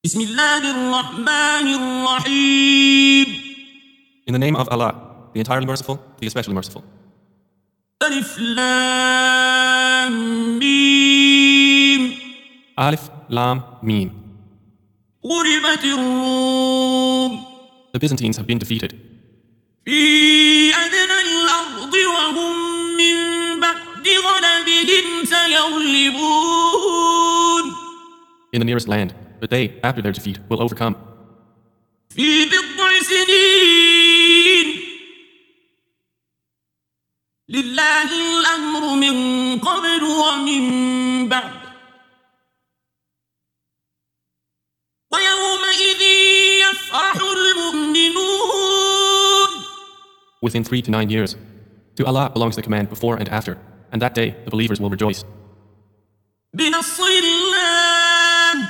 بسم الله الرحمن الرحيم. In the name of Allah, the entirely merciful, the especially merciful. ألف لام ميم. Alif, Lam, Mim. غلبت الروم The Byzantines have been defeated. في أدنى الأرض وهم من بعد غلبهم سيغلبون. In the nearest land, but they, after their defeat, will overcome. في بضع سنين لله الأمر من قبل ومن بعد ويومئذ يفرح المؤمنون. Within 3 to 9 years. To Allah belongs the command before and after, and that day the believers will rejoice. بنصر الله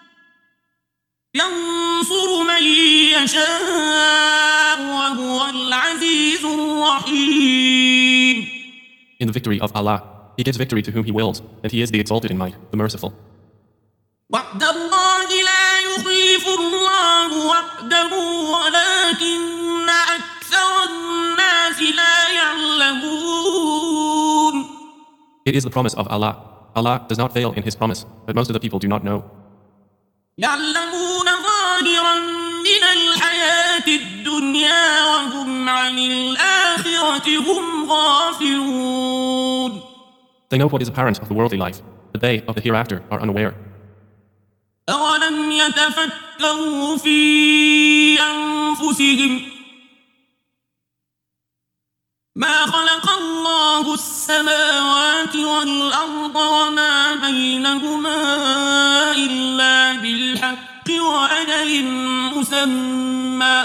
ينصر من يشاء وهو العزيز الرحيم. In the victory of Allah, He gives victory to whom He wills, and He is the exalted in might, the merciful. وعد الله لا يخلف الله وعده ولكن أكثر الناس لا يعلمون. It is the promise of Allah. Allah does not fail in His promise, but most of the people do not know. يعلمون ظاهرا من الحياة الدنيا وهم عن الآخرة هم غافلون. They know what is apparent of the worldly life, but they of the hereafter are unaware. أولم يتفكروا في أنفسهم ما خلق الله السماوات والأرض وما بينهما إلا بالحق وأجل مسمى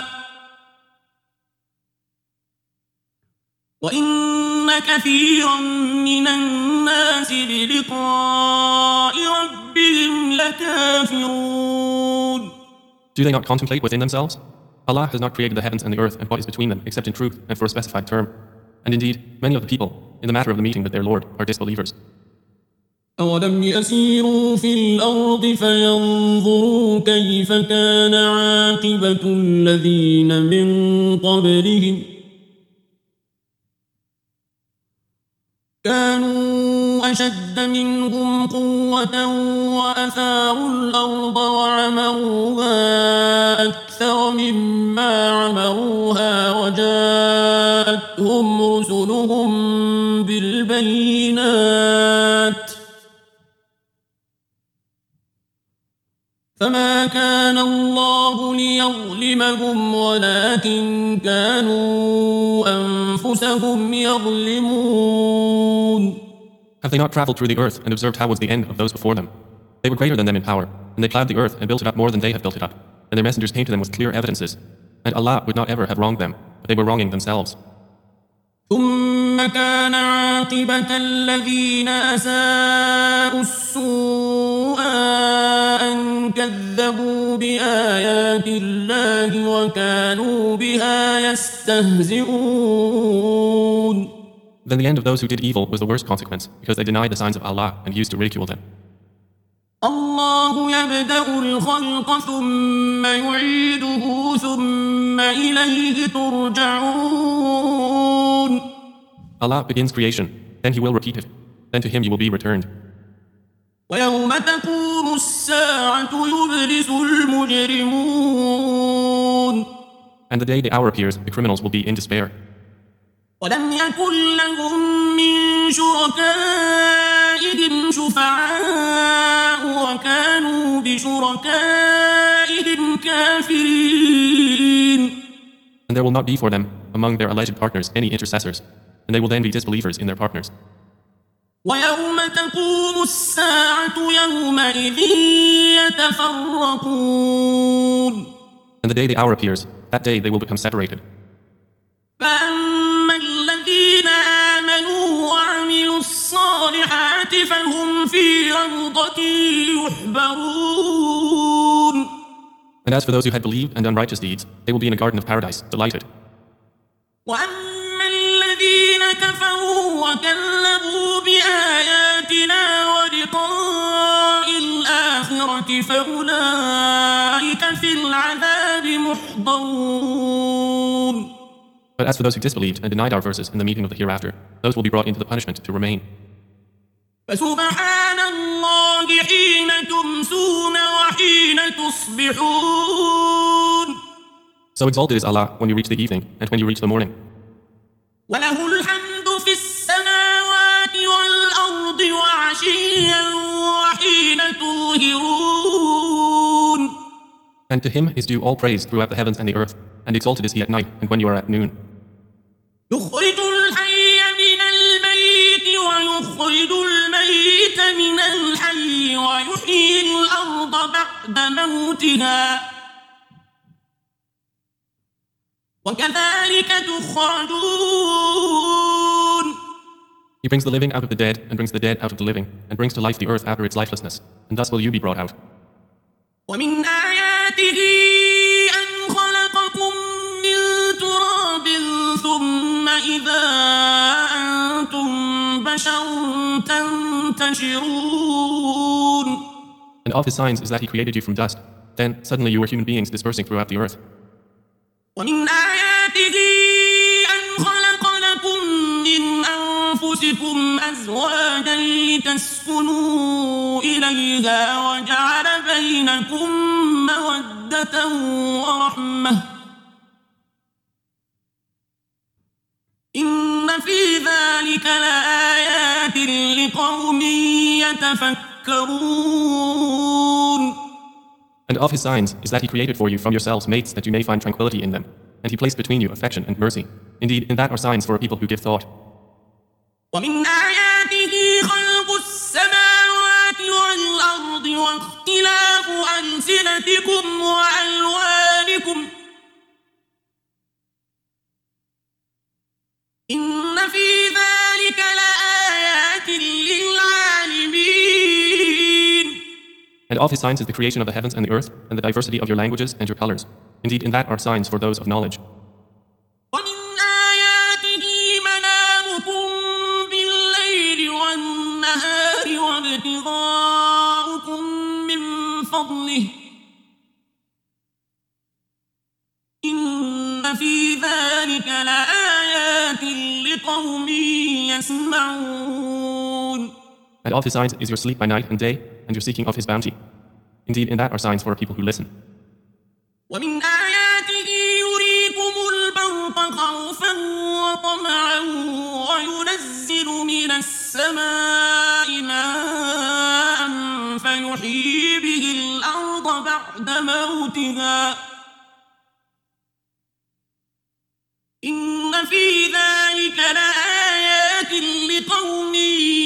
وإن كثيرا من الناس بلقاء ربهم لكافرون. Do they not contemplate within themselves? Allah has not created the heavens and the earth and what is between them except in truth and for a specified term. And indeed, many of the people, in the matter of the meeting with their Lord, are disbelievers. أولم يسيروا في الأرض فينظروا كيف كان عاقبة الذين من قبلهم كانوا أشد منهم قوة وأثاروا الأرض وعمروها أكثر مما عمروها وجاءتهم رسلهم بالبينات فما كان الله ليظلمهم ولكن كانوا أنفسهم يظلمون. Have they not traveled through the earth and observed how was the end of those before them? They were greater than them in power, and they plowed the earth and built it up more than they have built it up, and their messengers came to them with clear evidences. And Allah would not ever have wronged them, but they were wronging themselves. ثم كان عاقبة الذين أساءوا السوء أن كذبوا بآيات الله وكانوا بها يستهزئون. Then the end of those who did evil was the worst consequence, because they denied the signs of Allah and used to ridicule them. الله يبدأ الخلق ثم يعيده ثم إليه ترجعون. Allah begins creation, then He will repeat it, then to Him you will be returned. ويوم تقوم الساعة يبلس المجرمون. And the day the hour appears, the criminals will be in despair. ولم يكن لهم من شركائهم شفعاء وكانوا بشركائهم كافرين. And there will not be for them, among their alleged partners, any intercessors, and they will then be disbelievers in their partners. ويوم تقوم الساعة يومئذ يتفرقون. And the day the hour appears, that day they will become separated. فأما الذين آمنوا وعملوا الصالحات فهم في روضة يحبرون. And as for those who had believed and done righteous deeds, they will be in a garden of paradise, delighted. وأما الذين كفروا وكذبوا بآياتنا ولقاء الآخرة الآخرة فأولئك في العذاب محضرون. But as for those who disbelieved and denied our verses in the meeting of the hereafter, those will be brought into the punishment to remain. فسبحان الله حين تمسون وحين تصبحون. So exalted is Allah when you reach the evening and when you reach the morning. وله الحمد في السماوات والأرض وعشيا وحين تظهرون. And to him is due all praise throughout the heavens and the earth, and exalted is he at night and when you are at noon. يخرج الحي من الميت ويخرج الميت من الحي ويحيي الأرض بعد موتها وكذلك تخرجون. He brings the living out of the dead and brings the dead out of the living and brings to life the earth after its lifelessness, and thus will you be brought out. ومن آياته أن خلقكم من تراب ثم إذا أنتم بشر تنتشرون. And of his signs is that he created you from dust. Then suddenly you were human beings dispersing throughout the earth. ومن آياته أن خلق لكم من أنفسكم أزواجا لتسكنوا إليها وجعل بينكم مودة ورحمة إن في ذلك لآيات لقوم يتفكرون. And of his signs is that he created for you from yourselves mates that you may find tranquility in them. And he placed between you affection and mercy. Indeed, in that are signs for a people who give thought. ومن آياته خلق السماوات والأرض واختلاف ألسنتكم وألوانكم إن في ذلك لآيات للعالمين. And of his signs is the creation of the heavens and the earth, and the diversity of your languages and your colors. Indeed, in that are signs for those of knowledge. ومن آياته منامكم بالليل والنهار وابتغاؤكم من فضله إن في ذلك لآيات لقوم يسمعون. And of his signs is your sleep by night and day, and your seeking of his bounty. Indeed, in that are signs for a people who listen. ومن آياته يريكم البرق خوفا وطمعا وينزل من السماء ماء فيحيي به الأرض بعد موتها إن في ذلك لآيات لقوم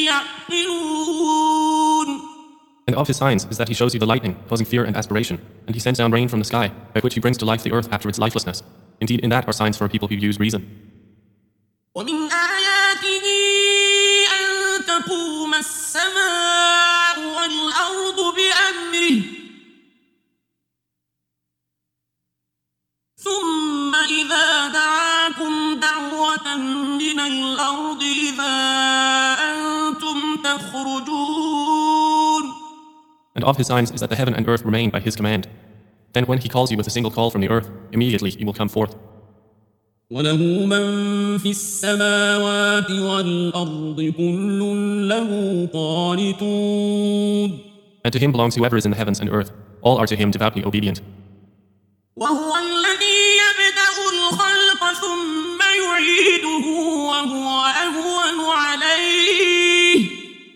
يعقلون. And of his signs is that he shows you the lightning, causing fear and aspiration, and he sends down rain from the sky, by which he brings to life the earth after its lifelessness. Indeed, in that are signs for a people who use reason. ومن آياته أن تقوم السماء والأرض بأمره ثم إذا دعاكم دعوة من الأرض إذا أنتم تخرجون. And of his signs is that the heaven and earth remain by his command. Then when he calls you with a single call from the earth, immediately you will come forth. وله من في السماوات والأرض كل له قانتون. And to him belongs whoever is in the heavens and earth. All are to him devoutly obedient. وهو الذي يبدأ الخلق ثم يعيده وهو أهون عليه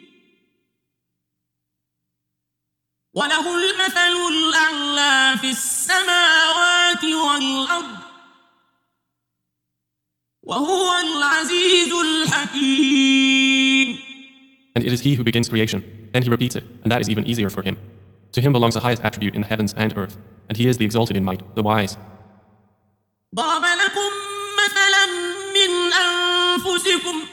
وله المثل الأعلى في السماوات والأرض وهو العزيز الحكيم. And it is he who begins creation. Then he repeats it, and that is even easier for him. To him belongs the highest attribute in the heavens and earth, and he is the exalted in might, the wise. ضرب لكم مثلا من أنفسكم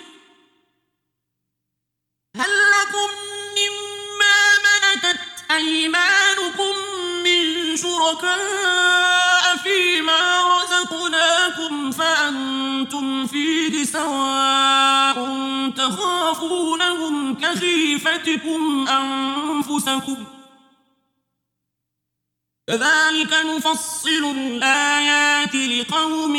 هل لكم مما ملكت أيمانكم من شركاء فيما رزقناكم فأنتم فيه سواء تخافونهم كخيفتكم أنفسكم كذلك نفصل الآيات لقوم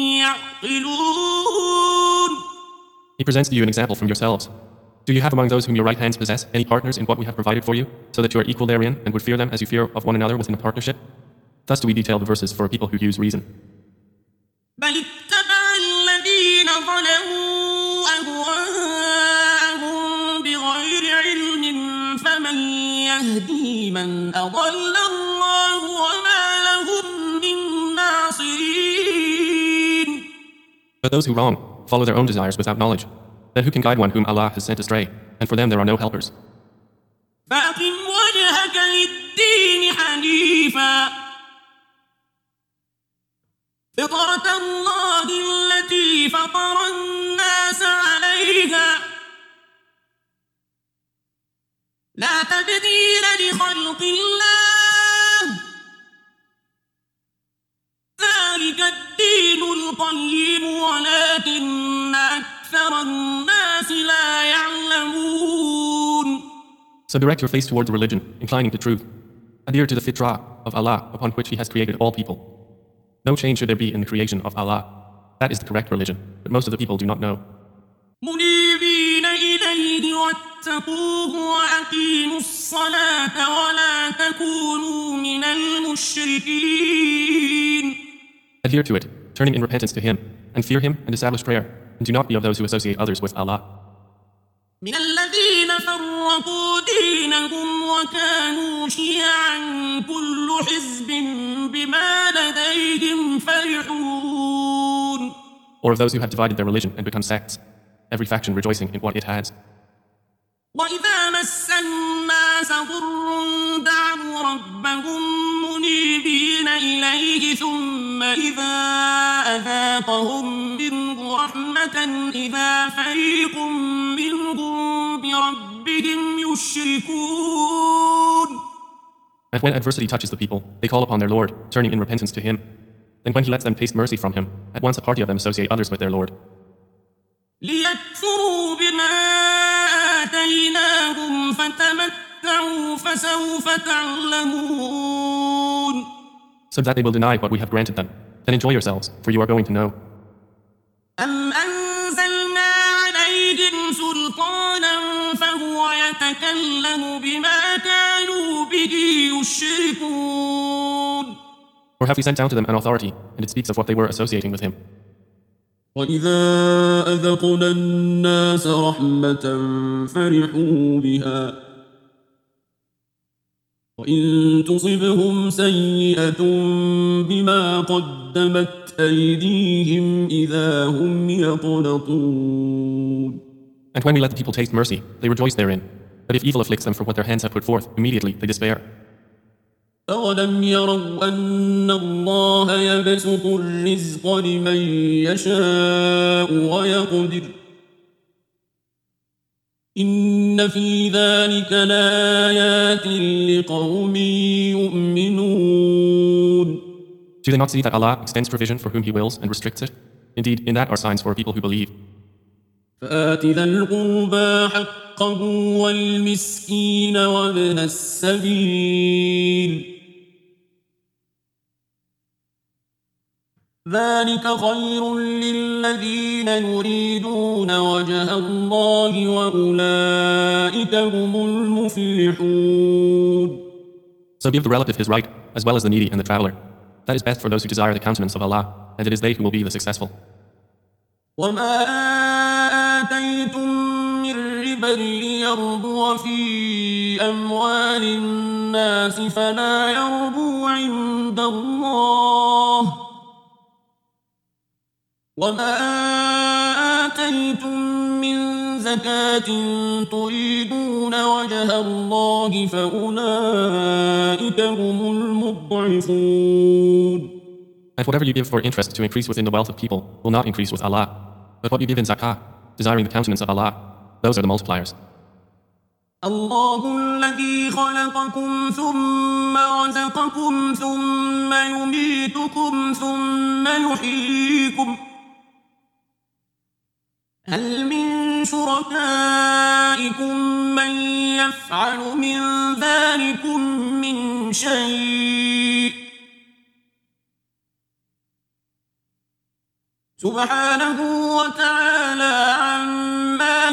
يعقلون. He presents to you an example from yourselves. Do you have among those whom your right hands possess any partners in what we have provided for you, so that you are equal therein and would fear them as you fear of one another within a partnership? Thus do we detail the verses for a people who use reason. بل اتبع الذين ظلموا أهواءهم بغير علم فمن يهدي من أضل الله وما لهم من ناصرين. But those who wrong follow their own desires without knowledge. Then who can guide one whom Allah has sent astray? And for them there are no helpers. فأقم وجهك للدين حنيفا فطرة الله التي فطر الناس عليها لا تبديل لخلق الله ذلك الدين القيم ولكن أكثر الناس لا يعلمون. So direct your face toward the religion, inclining to truth. Adhere to the fitrah of Allah upon which He has created all people. No change should there be in the creation of Allah. That is the correct religion, but most of the people do not know. منيبين إليه واتقوه وأقيموا الصلاة ولا تكونوا من المشركين. Adhere to it, turning in repentance to Him, and fear Him and establish prayer, and do not be of those who associate others with Allah. من الذين فرقوا دينهم وكانوا شيعا كل حزب بما لديهم فرحون. Or of those who have divided their religion and become sects, every faction rejoicing in what it has. وإذا مس الناس ضر دعوا ربهم منيبين إليه ثم إذا أذاقهم منه رحمة إذا فريق منهم بربهم يشركون. And when adversity touches the people, they call upon their Lord, turning in repentance to Him. Then when He lets them taste mercy from Him, at once a party of them associate others with their Lord. ليكفروا بما آتيناهم فتمتعوا فسوف تعلمون. So that they will deny what we have granted them. Then enjoy yourselves, for you are going to know. أم أنزلنا عليهم سلطانا فهو يتكلم بما كانوا به يشركون. Or have we sent down to them an authority, and it speaks of what they were associating with Him? وإذا أذقنا الناس رحمة فرحوا بها وإن تصبهم سيئة بما قدمت أيديهم إذا هم يقنطون. And when we let the people taste mercy, they rejoice therein. But if evil afflicts them for what their hands have put forth, immediately they despair. أولم يروا أن الله يبسط الرزق لمن يشاء ويقدر إن في ذلك لآيات لقوم يؤمنون. Do they not see that Allah extends provision for whom He wills and restricts it? Indeed, in that are signs for people who believe. فآت ذا القربى حقه والمسكين وابن السبيل ذلك خير للذين يريدون وجه الله وأولئك هم المفلحون. So give the relative his right, as well as the needy and the traveler. That is best for those who desire the countenance of Allah, and it is they who will be the successful. وما آتيتم من ربا ليربو في أموال الناس فلا يربو عند الله وما آتيتم من زكاة تريدون وجه الله فأولئك هم المضعفون. And whatever you give for interest to increase within the wealth of people will not increase with Allah. But what you give in zakah, desiring the countenance of Allah, those are the multipliers. الله الذي خلقكم ثم رزقكم ثم يميتكم ثم يحييكم هل من شركائكم من يفعل من ذلكم من شيء سبحانه وتعالى عما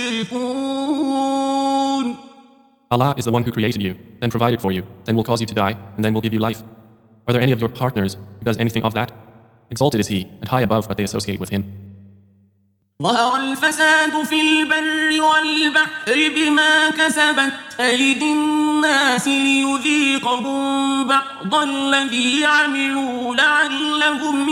يشركون. Allah is the one who created you, then provided for you, then will cause you to die, and then will give you life. Are there any of your partners who does anything of that? Exalted is He, and high above what they associate with Him. ظهر الفساد في البر والبحر بما كسبت أيدي الناس ليذيقهم بعض الذي عملوا لعلهم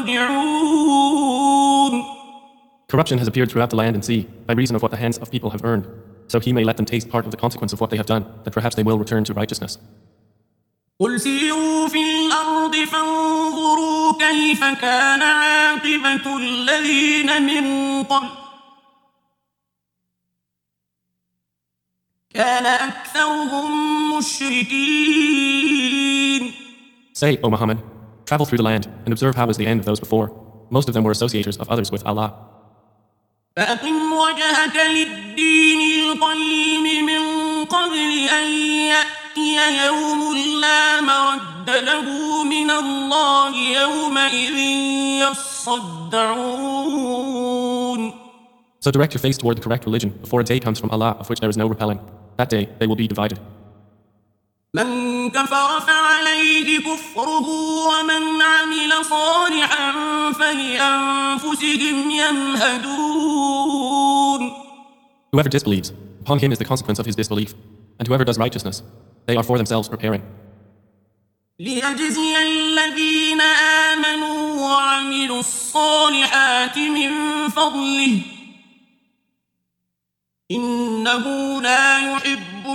يرجعون. Corruption has appeared throughout the land and sea by reason of what the hands of people have earned, so He may let them taste part of the consequence of what they have done, that perhaps they will return to righteousness. قل سيروا في الأرض فانظروا كيف كان عاقبة الذين من قبل كان أكثرهم مشركين. Say, O Muhammad, travel through the land and observe how was the end of those before. Most of them were associators of others with Allah. فأقم وجهك للدين القيم من قبل أن يأتي يوم لا مرد له من الله يومئذ يصدعون. So direct your face toward the correct religion before a day comes from Allah of which there is no repelling. That day they will be divided. من كفر فعليه كفره ومن عمل صالحا فلأنفسهم يمهدون. Whoever disbelieves, upon him is the consequence of his disbelief, and whoever does righteousness, they are for themselves preparing. ليجزي الذين آمنوا وعملوا الصالحات من فضله إنه لا يحب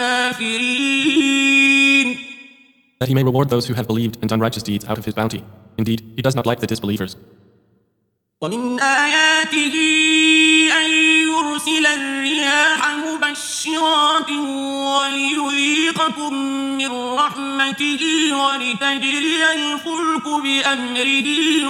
الكافرين. That he may reward those who have believed and done righteous deeds out of his bounty. Indeed, he does not like the disbelievers. ومن آياته أن يرسل الرياح مبشرات وليذيقكم من رحمته ولتجري الفلك بأمره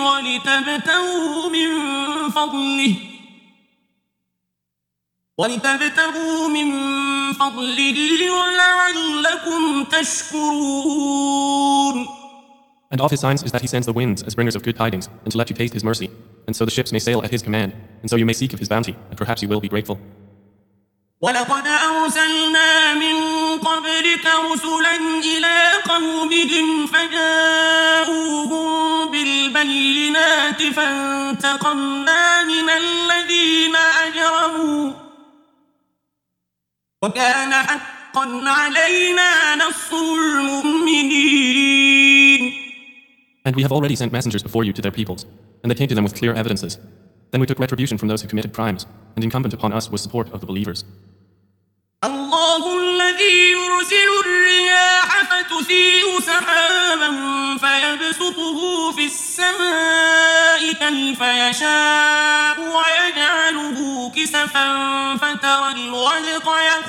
ولتبتغوا من فضله ولعلكم تشكرون. And of his signs is that he sends the winds as bringers of good tidings, and to let you taste his mercy, and so the ships may sail at his command, and so you may seek of his bounty, and perhaps you will be grateful. ولقد أرسلنا من قبلك رسلا إلى قومهم فجاءوهم بالبينات فانتقمنا من الذين أجرموا وكان حقا علينا نصر المؤمنين. And we have already sent messengers before you to their peoples, and they came to them with clear evidences. Then we took retribution from those who committed crimes, and incumbent upon us was support of the believers. الله الذي يرسل الرياح فتثير سحابا فيبسطه في السماء كيف يشاء ويجعله كسفا فترى الودق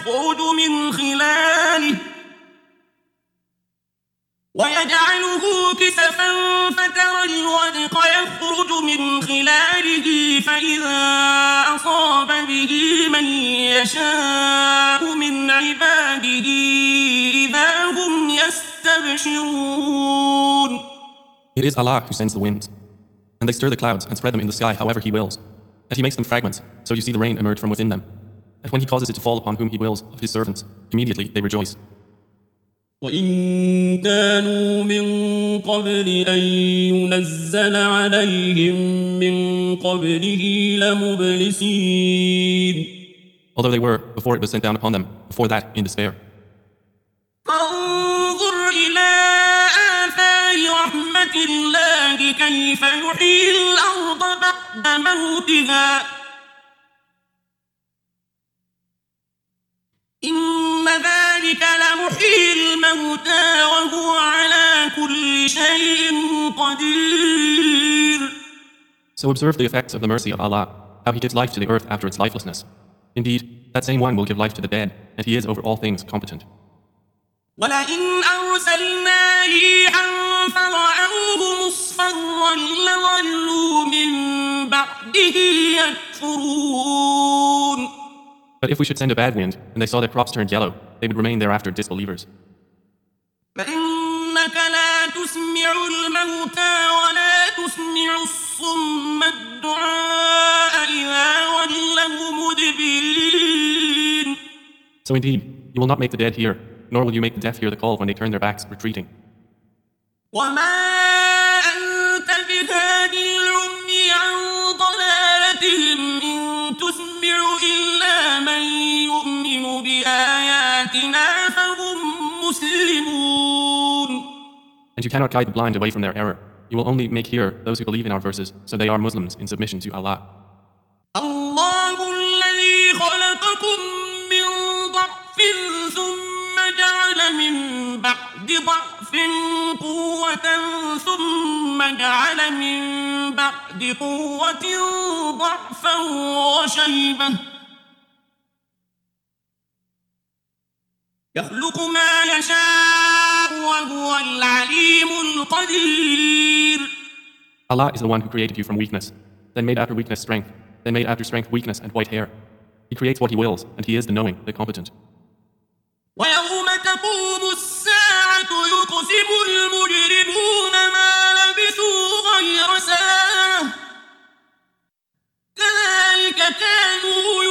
يخرج من خلاله فإذا أصاب به من يشاء من عباده إذا هم يستبشرون. It is Allah who sends the winds, and they stir the clouds and spread them in the sky however He wills. And He makes them fragments, so you see the rain emerge from within them. And when He causes it to fall upon whom He wills of His servants, immediately they rejoice. وإن كانوا من قبل أن ينزل عليهم من قبله لمبلسين. Although they were, before it was sent down upon them, before that, in despair. فانظر إلى آثار رحمة الله كيف يحيي الأرض بعد موتها إن ذلك لمحيي الموتى وهو على كل شيء قدير. So observe the effects of the mercy of Allah, how He gives life to the earth after its lifelessness. Indeed, that same one will give life to the dead, and He is over all things competent. ولئن أرسلنا ريحا فرأوه مصفرا لظلوا من بعده يكفرون. But if we should send a bad wind, and they saw their crops turned yellow, they would remain thereafter disbelievers. فإنك لا تسمع الموتى ولا تسمع الصم So indeed, you will not make the dead hear, nor will you make the deaf hear the call when they turn their backs, retreating. وما أنت بهادي العمي عن ضلالتهم إن تسمع إلا من يؤمن بآياتنا فهم مسلمون. And you cannot guide the blind away from their error. You will only make hear those who believe in our verses, so they are Muslims in submission to Allah. الله الذي خلقكم من ضعف ثم جعل من بعد ضعف قوة ثم جعل من بعد قوة ضعفا وشيبة يخلق ما يشاء وهو العليم القدير. Allah is the one who created you from weakness, then made after weakness strength, then made after strength weakness and white hair. He creates what he wills, and he is the knowing, the competent. ويوم تقوم الساعة يقسم المجرمون ما لبثوا غير ساعة كذلك كانوا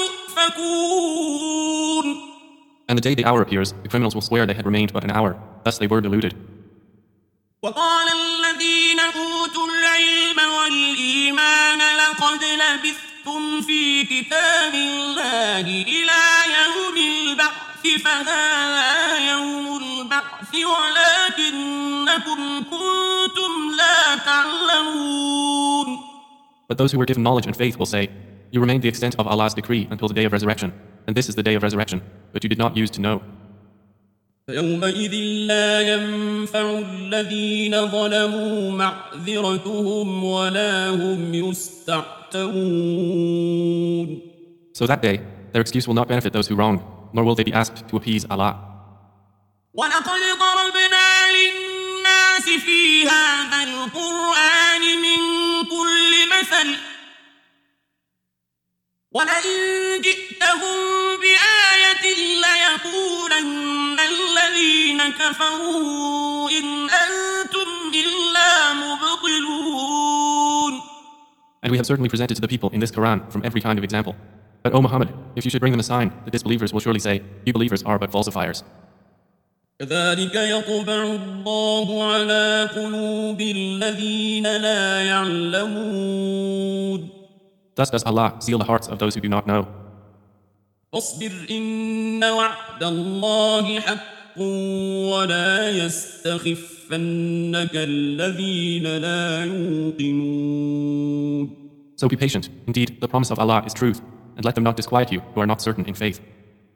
يؤفكون. And the day the hour appears, the criminals will swear they had remained but an hour. Thus they were deluded. وقال الذين أوتوا العلم والإيمان لقد لبثتم في كتاب الله إلى يوم البعث فهذا يوم البعث ولكنكم كنتم لا تعلمون. But those who were given knowledge and faith will say, you remained the extent of Allah's decree until the day of resurrection, and this is the day of resurrection, but you did not use to know. فيومئذ لا ينفع الذين ظلموا معذرتهم ولا هم يستعتبون. So that day, their excuse will not benefit those who wronged, nor will they be asked to appease Allah. ولقد ضربنا للناس في هذا القرآن من كل مثل ولئن جئتهم بآية ليقولن الذين كفروا إن أنتم إلا مبطلون. And we have certainly presented to the people in this Quran from every kind of example. But O Muhammad, if you should bring them a sign, the disbelievers will surely say, you believers are but falsifiers. كذلك يطبع الله على قلوب الذين لا يعلمون. Thus does Allah seal the hearts of those who do not know. فاصبر إن وعد الله حق ولا يستخفنك الذين لا يوقنون. So be patient. Indeed, the promise of Allah is truth, and let them not disquiet you who are not certain in faith.